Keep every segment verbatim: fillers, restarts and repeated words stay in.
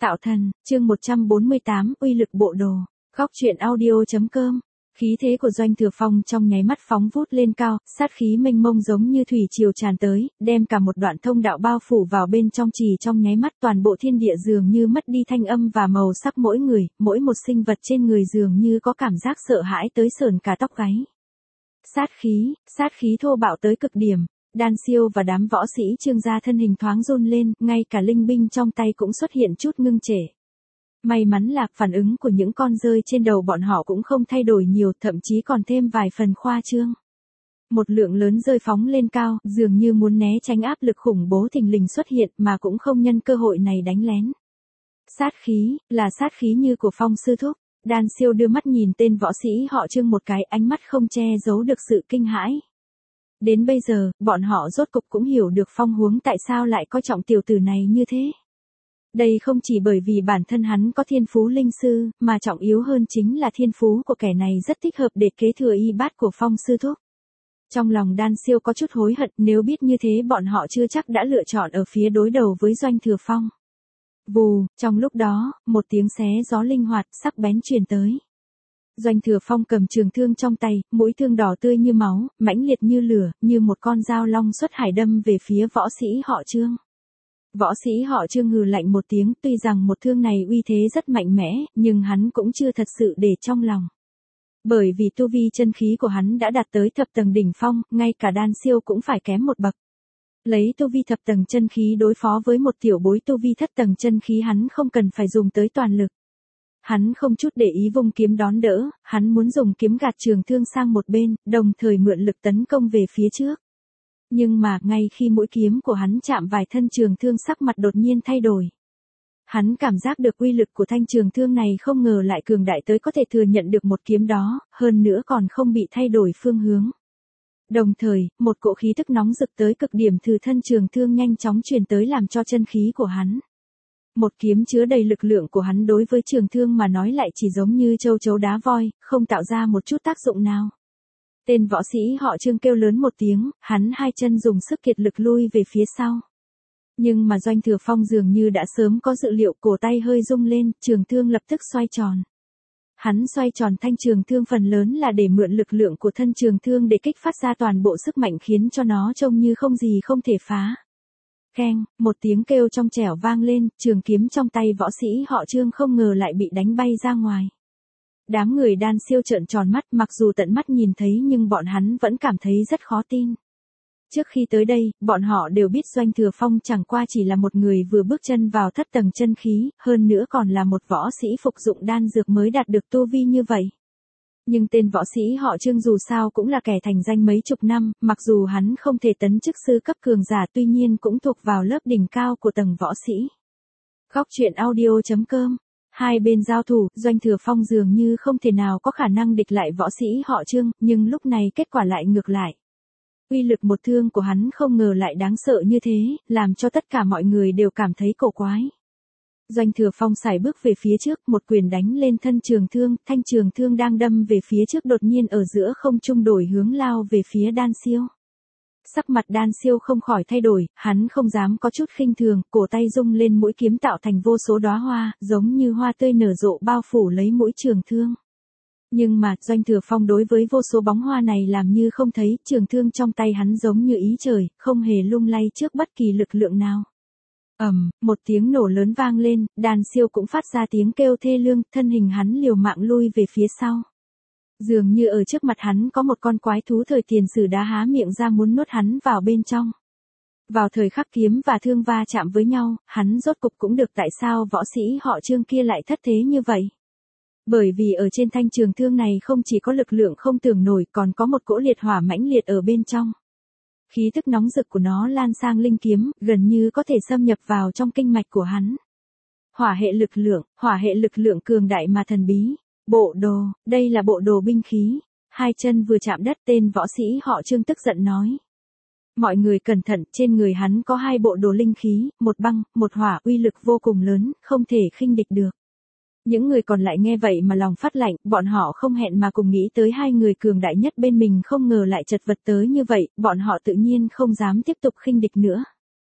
Tạo thần, chương một trăm bốn mươi tám, uy lực bộ đồ. Góc truyện audio chấm com. Khí thế của Doanh Thừa Phong trong nháy mắt phóng vút lên cao, sát khí mênh mông giống như thủy triều tràn tới, đem cả một đoạn thông đạo bao phủ vào bên trong, chỉ trong nháy mắt toàn bộ thiên địa dường như mất đi thanh âm và màu sắc, mỗi người, mỗi một sinh vật trên người dường như có cảm giác sợ hãi tới sởn cả tóc gáy. Sát khí, sát khí thô bạo tới cực điểm. Đan Siêu và đám võ sĩ Trương gia thân hình thoáng run lên, ngay cả linh binh trong tay cũng xuất hiện chút ngưng trệ. May mắn là phản ứng của những con rơi trên đầu bọn họ cũng không thay đổi nhiều, thậm chí còn thêm vài phần khoa trương. Một lượng lớn rơi phóng lên cao, dường như muốn né tránh áp lực khủng bố thình lình xuất hiện mà cũng không nhân cơ hội này đánh lén. Sát khí, là sát khí như của Phong sư thúc. Đan Siêu đưa mắt nhìn tên võ sĩ họ Trương một cái, ánh mắt không che giấu được sự kinh hãi. Đến bây giờ, bọn họ rốt cục cũng hiểu được Phong huống tại sao lại coi trọng tiểu tử này như thế. Đây không chỉ bởi vì bản thân hắn có thiên phú linh sư, mà trọng yếu hơn chính là thiên phú của kẻ này rất thích hợp để kế thừa y bát của Phong sư thúc. Trong lòng Đan Siêu có chút hối hận, nếu biết như thế bọn họ chưa chắc đã lựa chọn ở phía đối đầu với Doanh Thừa Phong. Vù, trong lúc đó, một tiếng xé gió linh hoạt, sắc bén truyền tới. Doanh Thừa Phong cầm trường thương trong tay, mũi thương đỏ tươi như máu, mãnh liệt như lửa, như một con dao long xuất hải đâm về phía võ sĩ họ Trương. Võ sĩ họ Trương hừ lạnh một tiếng, tuy rằng một thương này uy thế rất mạnh mẽ, nhưng hắn cũng chưa thật sự để trong lòng. Bởi vì tu vi chân khí của hắn đã đạt tới thập tầng đỉnh phong, ngay cả Đan Siêu cũng phải kém một bậc. Lấy tu vi thập tầng chân khí đối phó với một tiểu bối tu vi thất tầng chân khí, hắn không cần phải dùng tới toàn lực. Hắn không chút để ý vung kiếm đón đỡ, hắn muốn dùng kiếm gạt trường thương sang một bên, đồng thời mượn lực tấn công về phía trước. Nhưng mà, ngay khi mũi kiếm của hắn chạm vài thân trường thương, sắc mặt đột nhiên thay đổi. Hắn cảm giác được uy lực của thanh trường thương này không ngờ lại cường đại tới có thể thừa nhận được một kiếm đó, hơn nữa còn không bị thay đổi phương hướng. Đồng thời, một cỗ khí tức nóng rực tới cực điểm từ thân trường thương nhanh chóng truyền tới làm cho chân khí của hắn. Một kiếm chứa đầy lực lượng của hắn đối với trường thương mà nói lại chỉ giống như châu chấu đá voi, không tạo ra một chút tác dụng nào. Tên võ sĩ họ Trương kêu lớn một tiếng, hắn hai chân dùng sức kiệt lực lui về phía sau. Nhưng mà Doanh Thừa Phong dường như đã sớm có dự liệu, cổ tay hơi rung lên, trường thương lập tức xoay tròn. Hắn xoay tròn thanh trường thương phần lớn là để mượn lực lượng của thân trường thương để kích phát ra toàn bộ sức mạnh, khiến cho nó trông như không gì không thể phá. Keng, một tiếng kêu trong trẻo vang lên, trường kiếm trong tay võ sĩ họ Trương không ngờ lại bị đánh bay ra ngoài. Đám người Đan Siêu trợn tròn mắt, mặc dù tận mắt nhìn thấy nhưng bọn hắn vẫn cảm thấy rất khó tin. Trước khi tới đây, bọn họ đều biết Doanh Thừa Phong chẳng qua chỉ là một người vừa bước chân vào thất tầng chân khí, hơn nữa còn là một võ sĩ phục dụng đan dược mới đạt được tu vi như vậy. Nhưng tên võ sĩ họ Trương dù sao cũng là kẻ thành danh mấy chục năm, mặc dù hắn không thể tấn chức sư cấp cường giả, tuy nhiên cũng thuộc vào lớp đỉnh cao của tầng võ sĩ. Góc truyện audio chấm com. Hai bên giao thủ, Doanh Thừa Phong dường như không thể nào có khả năng địch lại võ sĩ họ Trương, nhưng lúc này kết quả lại ngược lại. Uy lực một thương của hắn không ngờ lại đáng sợ như thế, làm cho tất cả mọi người đều cảm thấy cổ quái. Doanh Thừa Phong sải bước về phía trước, một quyền đánh lên thân trường thương, thanh trường thương đang đâm về phía trước đột nhiên ở giữa không trung đổi hướng lao về phía Đan Siêu. Sắc mặt Đan Siêu không khỏi thay đổi, hắn không dám có chút khinh thường, cổ tay rung lên, mũi kiếm tạo thành vô số đóa hoa, giống như hoa tươi nở rộ bao phủ lấy mũi trường thương. Nhưng mà, Doanh Thừa Phong đối với vô số bóng hoa này làm như không thấy, trường thương trong tay hắn giống như ý trời, không hề lung lay trước bất kỳ lực lượng nào. Ầm, một tiếng nổ lớn vang lên, Đan Siêu cũng phát ra tiếng kêu thê lương, thân hình hắn liều mạng lui về phía sau. Dường như ở trước mặt hắn có một con quái thú thời tiền sử đã há miệng ra muốn nuốt hắn vào bên trong. Vào thời khắc kiếm và thương va chạm với nhau, hắn rốt cục cũng được tại sao võ sĩ họ Trương kia lại thất thế như vậy. Bởi vì ở trên thanh trường thương này không chỉ có lực lượng không tưởng nổi, còn có một cỗ liệt hỏa mãnh liệt ở bên trong. Khí tức nóng rực của nó lan sang linh kiếm, gần như có thể xâm nhập vào trong kinh mạch của hắn. Hỏa hệ lực lượng, hỏa hệ lực lượng cường đại mà thần bí. Bộ đồ, đây là bộ đồ binh khí. Hai chân vừa chạm đất, tên võ sĩ họ Trương tức giận nói. Mọi người cẩn thận, trên người hắn có hai bộ đồ linh khí, một băng, một hỏa, uy lực vô cùng lớn, không thể khinh địch được. Những người còn lại nghe vậy mà lòng phát lạnh, bọn họ không hẹn mà cùng nghĩ tới hai người cường đại nhất bên mình không ngờ lại chật vật tới như vậy, bọn họ tự nhiên không dám tiếp tục khinh địch nữa.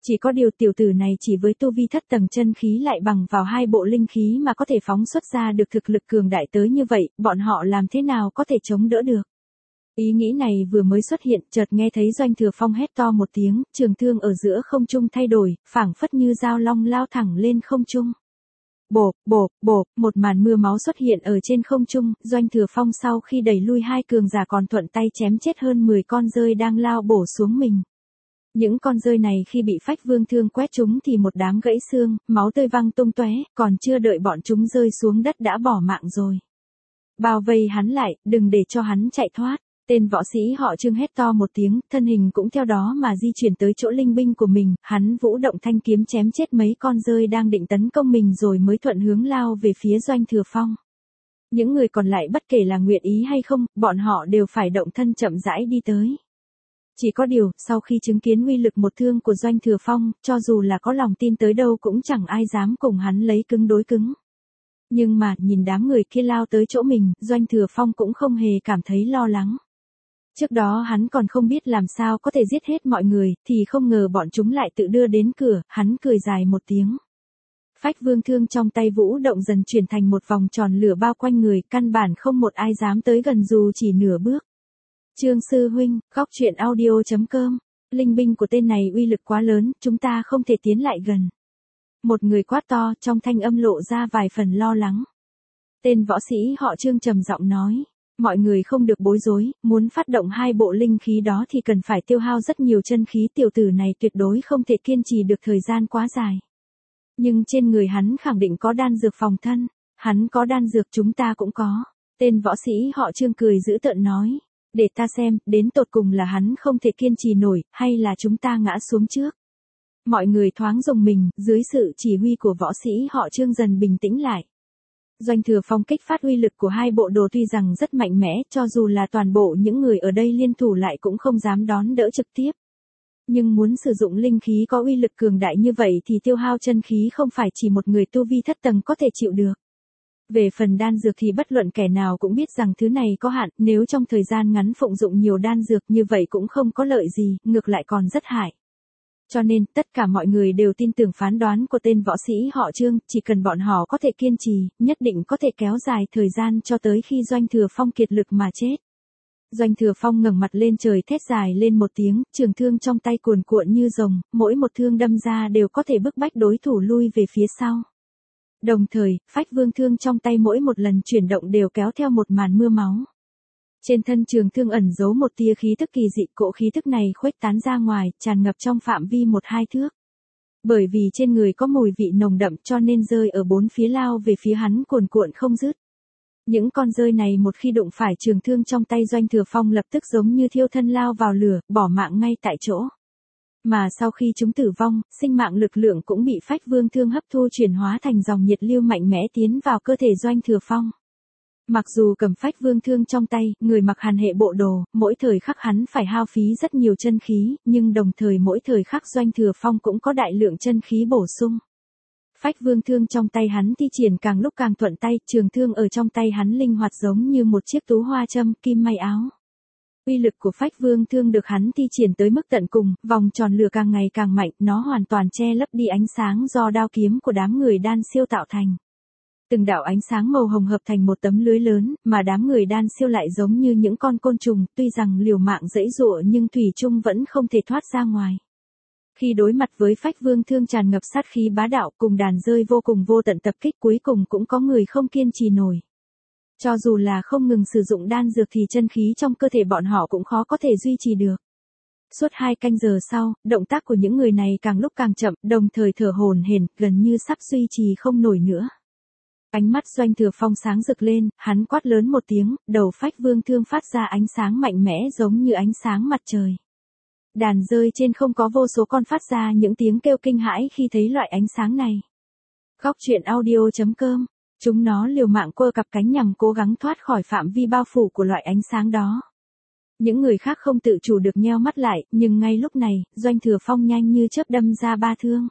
Chỉ có điều tiểu tử này chỉ với tu vi thất tầng chân khí lại bằng vào hai bộ linh khí mà có thể phóng xuất ra được thực lực cường đại tới như vậy, bọn họ làm thế nào có thể chống đỡ được. Ý nghĩ này vừa mới xuất hiện, chợt nghe thấy Doanh Thừa Phong hét to một tiếng, trường thương ở giữa không trung thay đổi, phảng phất như dao long lao thẳng lên không trung. Bộp, bộp, bộp, một màn mưa máu xuất hiện ở trên không trung, Doanh Thừa Phong sau khi đẩy lui hai cường giả còn thuận tay chém chết hơn mười con rơi đang lao bổ xuống mình. Những con rơi này khi bị Phách Vương thương quét chúng thì một đám gãy xương, máu tươi văng tung tóe, còn chưa đợi bọn chúng rơi xuống đất đã bỏ mạng rồi. Bao vây hắn lại, đừng để cho hắn chạy thoát. Tên võ sĩ họ Trương hét to một tiếng, thân hình cũng theo đó mà di chuyển tới chỗ linh binh của mình, hắn vũ động thanh kiếm chém chết mấy con rơi đang định tấn công mình rồi mới thuận hướng lao về phía Doanh Thừa Phong. Những người còn lại bất kể là nguyện ý hay không, bọn họ đều phải động thân chậm rãi đi tới. Chỉ có điều, sau khi chứng kiến uy lực một thương của Doanh Thừa Phong, cho dù là có lòng tin tới đâu cũng chẳng ai dám cùng hắn lấy cứng đối cứng. Nhưng mà, nhìn đám người kia lao tới chỗ mình, Doanh Thừa Phong cũng không hề cảm thấy lo lắng. Trước đó hắn còn không biết làm sao có thể giết hết mọi người, thì không ngờ bọn chúng lại tự đưa đến cửa, hắn cười dài một tiếng. Phách Vương thương trong tay vũ động dần chuyển thành một vòng tròn lửa bao quanh người, căn bản không một ai dám tới gần dù chỉ nửa bước. Trương sư huynh, góc truyện audio chấm com, linh binh của tên này uy lực quá lớn, chúng ta không thể tiến lại gần. Một người quát to, trong thanh âm lộ ra vài phần lo lắng. Tên võ sĩ họ Trương trầm giọng nói. Mọi người không được bối rối, muốn phát động hai bộ linh khí đó thì cần phải tiêu hao rất nhiều chân khí, tiểu tử này tuyệt đối không thể kiên trì được thời gian quá dài. Nhưng trên người hắn khẳng định có đan dược phòng thân, hắn có đan dược chúng ta cũng có. Tên võ sĩ họ Trương cười dữ tợn nói, để ta xem, đến tột cùng là hắn không thể kiên trì nổi, hay là chúng ta ngã xuống trước. Mọi người thoáng rùng mình, dưới sự chỉ huy của võ sĩ họ Trương dần bình tĩnh lại. Doanh Thừa Phong kích phát uy lực của hai bộ đồ tuy rằng rất mạnh mẽ, cho dù là toàn bộ những người ở đây liên thủ lại cũng không dám đón đỡ trực tiếp. Nhưng muốn sử dụng linh khí có uy lực cường đại như vậy thì tiêu hao chân khí không phải chỉ một người tu vi thất tầng có thể chịu được. Về phần đan dược thì bất luận kẻ nào cũng biết rằng thứ này có hạn, nếu trong thời gian ngắn phụng dụng nhiều đan dược như vậy cũng không có lợi gì, ngược lại còn rất hại. Cho nên, tất cả mọi người đều tin tưởng phán đoán của tên võ sĩ họ Trương, chỉ cần bọn họ có thể kiên trì, nhất định có thể kéo dài thời gian cho tới khi Doanh Thừa Phong kiệt lực mà chết. Doanh Thừa Phong ngẩng mặt lên trời thét dài lên một tiếng, trường thương trong tay cuồn cuộn như rồng, mỗi một thương đâm ra đều có thể bức bách đối thủ lui về phía sau. Đồng thời, Phách Vương thương trong tay mỗi một lần chuyển động đều kéo theo một màn mưa máu. Trên thân trường thương ẩn giấu một tia khí tức kỳ dị, cỗ khí tức này khuếch tán ra ngoài, tràn ngập trong phạm vi một hai thước. Bởi vì trên người có mùi vị nồng đậm cho nên rơi ở bốn phía lao về phía hắn cuồn cuộn không dứt. Những con rơi này một khi đụng phải trường thương trong tay Doanh Thừa Phong lập tức giống như thiêu thân lao vào lửa, bỏ mạng ngay tại chỗ. Mà sau khi chúng tử vong, sinh mạng lực lượng cũng bị Phách Vương thương hấp thu chuyển hóa thành dòng nhiệt lưu mạnh mẽ tiến vào cơ thể Doanh Thừa Phong. Mặc dù cầm Phách Vương thương trong tay, người mặc hàn hệ bộ đồ, mỗi thời khắc hắn phải hao phí rất nhiều chân khí, nhưng đồng thời mỗi thời khắc Doanh Thừa Phong cũng có đại lượng chân khí bổ sung. Phách Vương thương trong tay hắn thi triển càng lúc càng thuận tay, trường thương ở trong tay hắn linh hoạt giống như một chiếc tú hoa châm, kim may áo. Uy lực của Phách Vương thương được hắn thi triển tới mức tận cùng, vòng tròn lửa càng ngày càng mạnh, nó hoàn toàn che lấp đi ánh sáng do đao kiếm của đám người đan siêu tạo thành. Từng đạo ánh sáng màu hồng hợp thành một tấm lưới lớn, mà đám người đan siêu lại giống như những con côn trùng, tuy rằng liều mạng giãy giụa nhưng thủy chung vẫn không thể thoát ra ngoài. Khi đối mặt với Phách Vương thương tràn ngập sát khí bá đạo cùng đàn rơi vô cùng vô tận tập kích, cuối cùng cũng có người không kiên trì nổi. Cho dù là không ngừng sử dụng đan dược thì chân khí trong cơ thể bọn họ cũng khó có thể duy trì được. Suốt hai canh giờ sau, động tác của những người này càng lúc càng chậm, đồng thời thở hổn hển, gần như sắp duy trì không nổi nữa. Ánh mắt Doanh Thừa Phong sáng rực lên, hắn quát lớn một tiếng, đầu Phách Vương thương phát ra ánh sáng mạnh mẽ giống như ánh sáng mặt trời. Đàn rơi trên không có vô số con phát ra những tiếng kêu kinh hãi khi thấy loại ánh sáng này. Góc truyện audio chấm com, chúng nó liều mạng quơ cặp cánh nhằm cố gắng thoát khỏi phạm vi bao phủ của loại ánh sáng đó. Những người khác không tự chủ được nheo mắt lại, nhưng ngay lúc này, Doanh Thừa Phong nhanh như chớp đâm ra ba thương.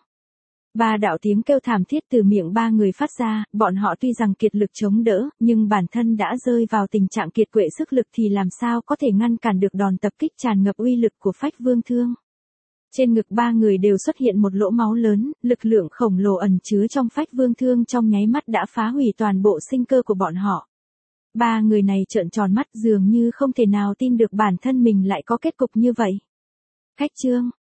Ba đạo tiếng kêu thảm thiết từ miệng ba người phát ra, bọn họ tuy rằng kiệt lực chống đỡ, nhưng bản thân đã rơi vào tình trạng kiệt quệ sức lực thì làm sao có thể ngăn cản được đòn tập kích tràn ngập uy lực của Phách Vương thương. Trên ngực ba người đều xuất hiện một lỗ máu lớn, lực lượng khổng lồ ẩn chứa trong phách vương thương trong nháy mắt đã phá hủy toàn bộ sinh cơ của bọn họ. Ba người này trợn tròn mắt dường như không thể nào tin được bản thân mình lại có kết cục như vậy. Khách trương,